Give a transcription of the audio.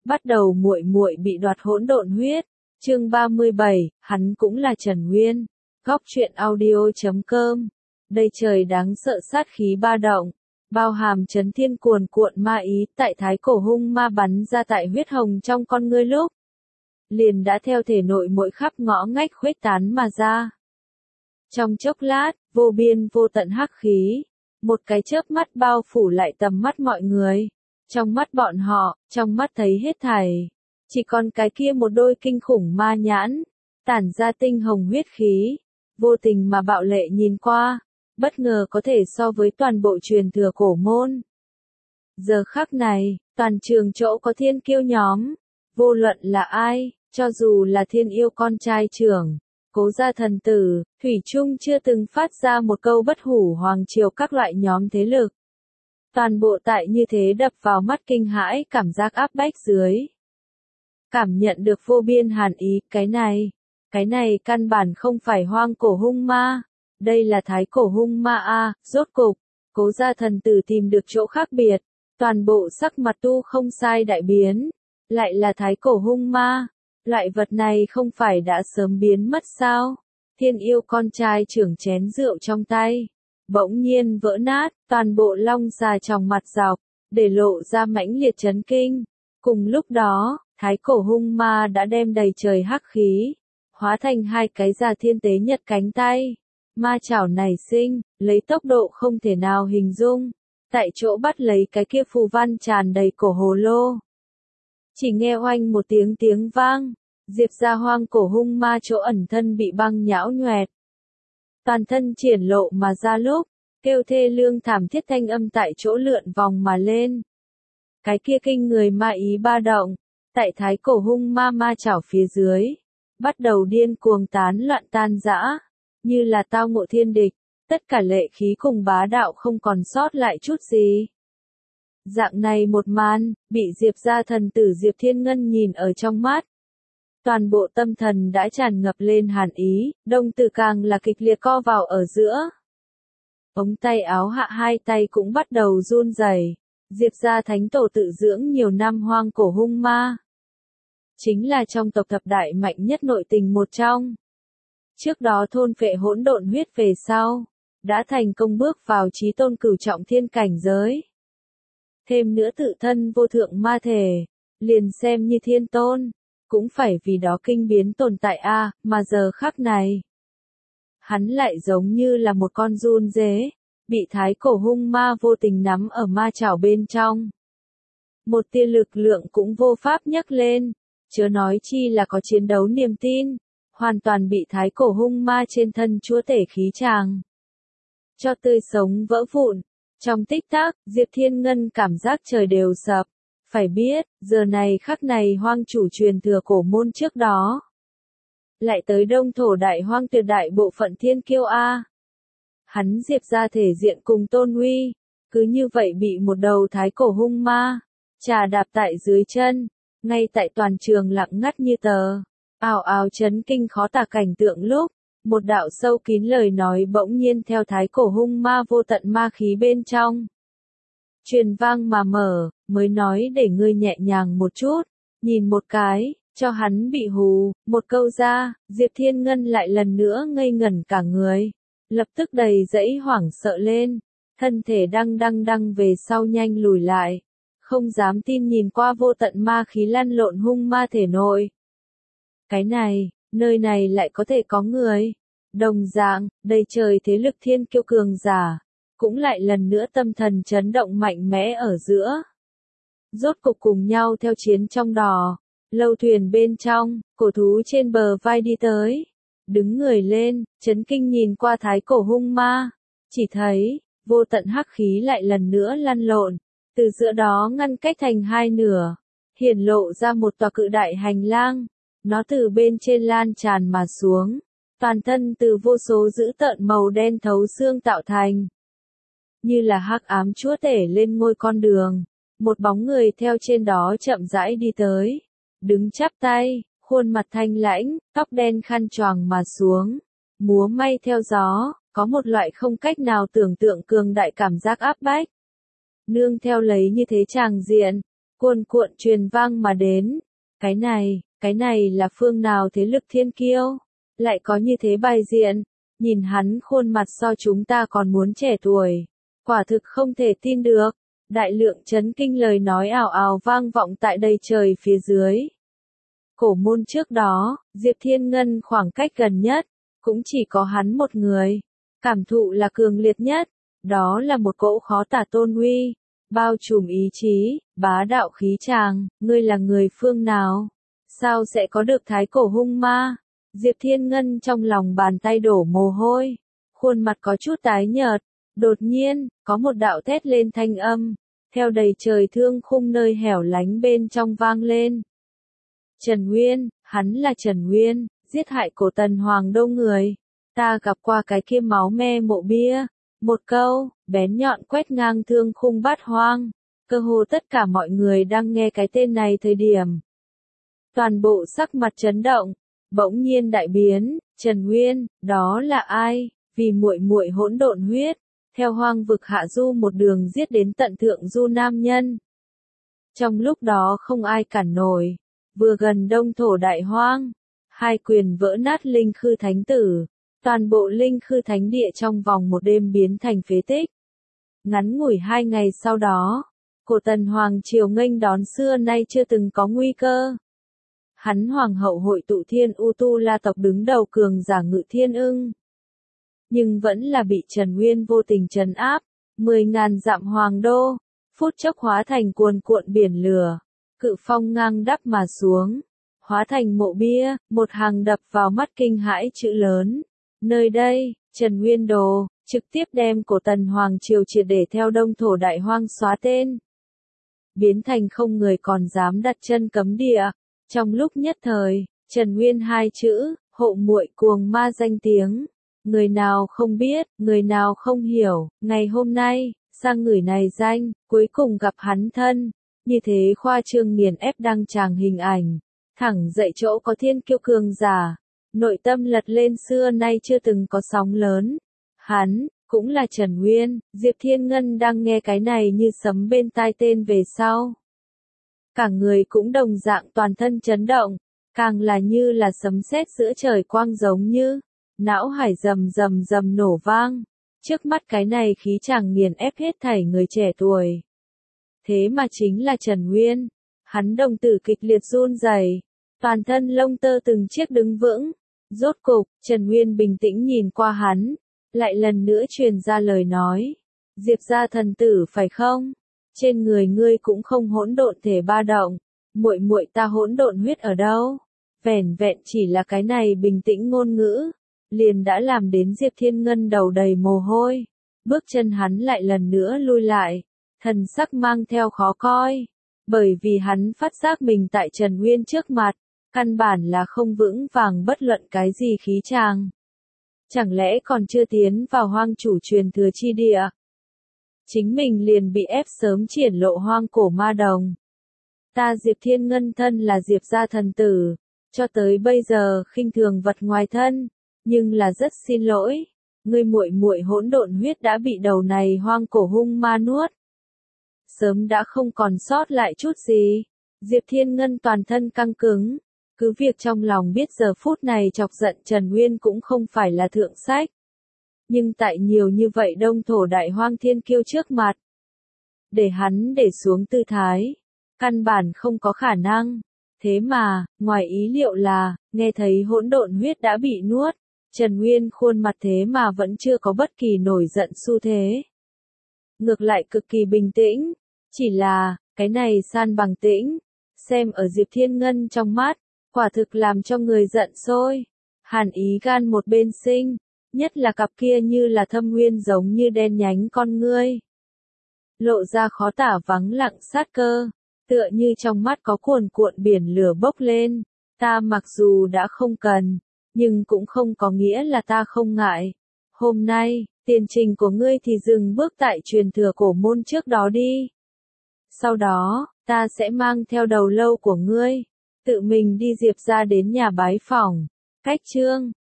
Bắt đầu muội muội bị đoạt hỗn độn huyết. Chương 37, hắn cũng là Trần Nguyên. Góc truyện audio.com. Đây trời đáng sợ sát khí ba động, bao hàm chấn thiên cuồn cuộn ma ý, tại thái cổ hung ma bắn ra tại huyết hồng trong con ngươi lúc, liền đã theo thể nội mỗi khắp ngõ ngách khuếch tán mà ra. Trong chốc lát, vô biên vô tận hắc khí, một cái chớp mắt bao phủ lại tầm mắt mọi người. Trong mắt bọn họ, trong mắt thấy hết thảy, chỉ còn cái kia một đôi kinh khủng ma nhãn, tản ra tinh hồng huyết khí, vô tình mà bạo lệ nhìn qua, bất ngờ có thể so với toàn bộ truyền thừa cổ môn. Giờ khắc này, toàn trường chỗ có thiên kiêu nhóm, vô luận là ai, cho dù là thiên yêu con trai trưởng, Cố gia thần tử, thủy chung chưa từng phát ra một câu bất hủ hoàng triều các loại nhóm thế lực. Toàn bộ tại như thế đập vào mắt kinh hãi cảm giác áp bách dưới. Cảm nhận được vô biên hàn ý, cái này căn bản không phải hoang cổ hung ma, đây là thái cổ hung ma a. Rốt cục, Cố gia thần tử tìm được chỗ khác biệt, toàn bộ sắc mặt tu không sai đại biến, lại là thái cổ hung ma. Loại vật này không phải đã sớm biến mất sao? Thiên yêu con trai trưởng chén rượu trong tay, bỗng nhiên vỡ nát, toàn bộ long xà trong mặt dọc, để lộ ra mãnh liệt chấn kinh. Cùng lúc đó, thái cổ hung ma đã đem đầy trời hắc khí, hóa thành hai cái già thiên tế nhật cánh tay. Ma chảo nảy sinh, lấy tốc độ không thể nào hình dung, tại chỗ bắt lấy cái kia phù văn tràn đầy cổ hồ lô. Chỉ nghe oanh một tiếng vang, Diệp gia hoang cổ hung ma chỗ ẩn thân bị băng nhão nhoẹt. Toàn thân triển lộ mà ra lúc, kêu thê lương thảm thiết thanh âm tại chỗ lượn vòng mà lên. Cái kia kinh người ma ý ba động, tại thái cổ hung ma chảo phía dưới, bắt đầu điên cuồng tán loạn tan rã, như là tao ngộ thiên địch, tất cả lệ khí cùng bá đạo không còn sót lại chút gì. Dạng này một màn, bị Diệp gia thần tử Diệp Thiên Ngân nhìn ở trong mắt. Toàn bộ tâm thần đã tràn ngập lên hàn ý, đồng tử càng là kịch liệt co vào ở giữa. Ống tay áo hạ hai tay cũng bắt đầu run rẩy. Diệp gia thánh tổ tự dưỡng nhiều năm hoang cổ hung ma, chính là trong tộc thập đại mạnh nhất nội tình một trong. Trước đó thôn phệ hỗn độn huyết về sau, đã thành công bước vào chí tôn cửu trọng thiên cảnh giới. Thêm nữa tự thân vô thượng ma thể, liền xem như thiên tôn, cũng phải vì đó kinh biến tồn tại a. Mà giờ khắc này, hắn lại giống như là một con giun dế, bị thái cổ hung ma vô tình nắm ở ma chảo bên trong. Một tia lực lượng cũng vô pháp nhấc lên, chớ nói chi là có chiến đấu niềm tin, hoàn toàn bị thái cổ hung ma trên thân chúa tể khí tràng cho tươi sống vỡ vụn. Trong tích tắc, Diệp Thiên Ngân cảm giác trời đều sập. Phải biết, giờ này khắc này hoang chủ truyền thừa cổ môn trước đó, lại tới đông thổ đại hoang tuyệt đại bộ phận thiên kiêu a. Hắn Diệp ra thể diện cùng tôn uy, cứ như vậy bị một đầu thái cổ hung ma trà đạp tại dưới chân, ngay tại toàn trường lặng ngắt như tờ, ào ào chấn kinh khó tả cảnh tượng lúc, một đạo sâu kín lời nói bỗng nhiên theo thái cổ hung ma vô tận ma khí bên trong truyền vang mà mở, mới nói để ngươi nhẹ nhàng một chút, nhìn một cái, cho hắn bị hù, một câu ra, Diệp Thiên Ngân lại lần nữa ngây ngẩn cả người, lập tức đầy dẫy hoảng sợ lên, thân thể đăng về sau nhanh lùi lại, không dám tin nhìn qua vô tận ma khí lăn lộn hung ma thể nội. Cái này, nơi này lại có thể có người, đồng dạng, đầy trời thế lực thiên kiêu cường giả, cũng lại lần nữa tâm thần chấn động mạnh mẽ ở giữa. Rốt cục cùng nhau theo chiến trong đò, lâu thuyền bên trong, cổ thú trên bờ vai đi tới, đứng người lên, chấn kinh nhìn qua thái cổ hung ma, chỉ thấy, vô tận hắc khí lại lần nữa lăn lộn, từ giữa đó ngăn cách thành hai nửa, hiển lộ ra một tòa cự đại hành lang, nó từ bên trên lan tràn mà xuống, toàn thân từ vô số dữ tợn màu đen thấu xương tạo thành. Như là hắc ám chúa tể lên ngôi con đường, một bóng người theo trên đó chậm rãi đi tới, đứng chắp tay, khuôn mặt thanh lãnh, tóc đen khăn choàng mà xuống, múa may theo gió, có một loại không cách nào tưởng tượng cường đại cảm giác áp bách. Nương theo lấy như thế tràng diện, cuồn cuộn truyền vang mà đến. Cái này là phương nào thế lực thiên kiêu? Lại có như thế bài diện, nhìn hắn khuôn mặt so chúng ta còn muốn trẻ tuổi. Quả thực không thể tin được. Đại lượng chấn kinh lời nói ào ào vang vọng tại đầy trời phía dưới. Cổ môn trước đó, Diệp Thiên Ngân khoảng cách gần nhất, cũng chỉ có hắn một người. Cảm thụ là cường liệt nhất, đó là một cỗ khó tả tôn uy, bao trùm ý chí, bá đạo khí tràng, ngươi là người phương nào? Sao sẽ có được thái cổ hung ma? Diệp Thiên Ngân trong lòng bàn tay đổ mồ hôi, khuôn mặt có chút tái nhợt, đột nhiên, có một đạo thét lên thanh âm, theo đầy trời thương khung nơi hẻo lánh bên trong vang lên. Trần Nguyên, hắn là Trần Nguyên, giết hại cổ Tần Hoàng Đô người. Ta gặp qua cái kia máu me mộ bia. Một câu, bén nhọn quét ngang thương khung bát hoang. Cơ hồ tất cả mọi người đang nghe cái tên này thời điểm. Toàn bộ sắc mặt chấn động, bỗng nhiên đại biến, Trần Nguyên, đó là ai? Vì muội muội hỗn độn huyết, theo hoang vực hạ du một đường giết đến tận thượng du nam nhân. Trong lúc đó không ai cản nổi, vừa gần đông thổ đại hoang, hai quyền vỡ nát linh khư thánh tử, toàn bộ linh khư thánh địa trong vòng một đêm biến thành phế tích. Ngắn ngủi 2 ngày sau đó, cổ Tần Hoàng triều nghênh đón xưa nay chưa từng có nguy cơ. Hắn hoàng hậu hội tụ thiên u tu la tộc đứng đầu cường giả Ngự Thiên Ưng. Nhưng vẫn là bị Trần Nguyên vô tình trấn áp, 10.000 dặm hoàng đô, phút chốc hóa thành cuồn cuộn biển lửa, cự phong ngang đắp mà xuống, hóa thành mộ bia, một hàng đập vào mắt kinh hãi chữ lớn. Nơi đây, Trần Nguyên đồ, trực tiếp đem cổ Tần Hoàng triều triệt để theo đông thổ đại hoang xóa tên. Biến thành không người còn dám đặt chân cấm địa. Trong lúc nhất thời, Trần Nguyên 2 chữ, hộ muội cuồng ma danh tiếng. Người nào không biết, người nào không hiểu, ngày hôm nay, sang người này danh, cuối cùng gặp hắn thân. Như thế khoa trương nghiền ép đăng tràng hình ảnh. Thẳng dậy chỗ có thiên kiêu cường giả. Nội tâm lật lên xưa nay chưa từng có sóng lớn. Hắn, cũng là Trần Nguyên, Diệp Thiên Ngân đang nghe cái này như sấm bên tai tên về sau. Cả người cũng đồng dạng toàn thân chấn động, càng là như là sấm sét giữa trời quang giống như, não hải rầm rầm rầm nổ vang, trước mắt cái này khí chàng nghiền ép hết thảy người trẻ tuổi. Thế mà chính là Trần Nguyên, hắn đồng tử kịch liệt run rẩy, toàn thân lông tơ từng chiếc đứng vững, rốt cục, Trần Nguyên bình tĩnh nhìn qua hắn, lại lần nữa truyền ra lời nói, Diệp gia thần tử phải không? Trên người ngươi cũng không hỗn độn thể ba động, muội muội ta hỗn độn huyết ở đâu? Vẻn vẹn chỉ là cái này bình tĩnh ngôn ngữ, liền đã làm đến Diệp Thiên Ngân đầu đầy mồ hôi, bước chân hắn lại lần nữa lui lại, thần sắc mang theo khó coi, bởi vì hắn phát giác mình tại Trần Nguyên trước mặt, căn bản là không vững vàng bất luận cái gì khí tràng. Chẳng lẽ còn chưa tiến vào hoang chủ truyền thừa chi địa? Chính mình liền bị ép sớm triển lộ hoang cổ ma đồng. Ta Diệp Thiên Ngân thân là Diệp gia thần tử, cho tới bây giờ khinh thường vật ngoài thân, nhưng là rất xin lỗi, ngươi muội muội hỗn độn huyết đã bị đầu này hoang cổ hung ma nuốt. Sớm đã không còn sót lại chút gì. Diệp Thiên Ngân toàn thân căng cứng, cứ việc trong lòng biết giờ phút này chọc giận Trần Nguyên cũng không phải là thượng sách. Nhưng tại nhiều như vậy đông thổ đại hoang thiên kiêu trước mặt, để hắn để xuống tư thái, căn bản không có khả năng. Thế mà, ngoài ý liệu là, nghe thấy hỗn độn huyết đã bị nuốt, Trần Nguyên khuôn mặt thế mà vẫn chưa có bất kỳ nổi giận xu thế. Ngược lại cực kỳ bình tĩnh, chỉ là, cái này san bằng tĩnh, xem ở Diệp Thiên Ngân trong mắt, quả thực làm cho người giận sôi, hàn ý gan một bên sinh. Nhất là cặp kia như là thâm nguyên giống như đen nhánh con ngươi. Lộ ra khó tả vắng lặng sát cơ, tựa như trong mắt có cuồn cuộn biển lửa bốc lên. Ta mặc dù đã không cần, nhưng cũng không có nghĩa là ta không ngại. Hôm nay, tiền trình của ngươi thì dừng bước tại truyền thừa cổ môn trước đó đi. Sau đó, ta sẽ mang theo đầu lâu của ngươi, tự mình đi Diệp ra đến nhà bái phỏng. Cách chương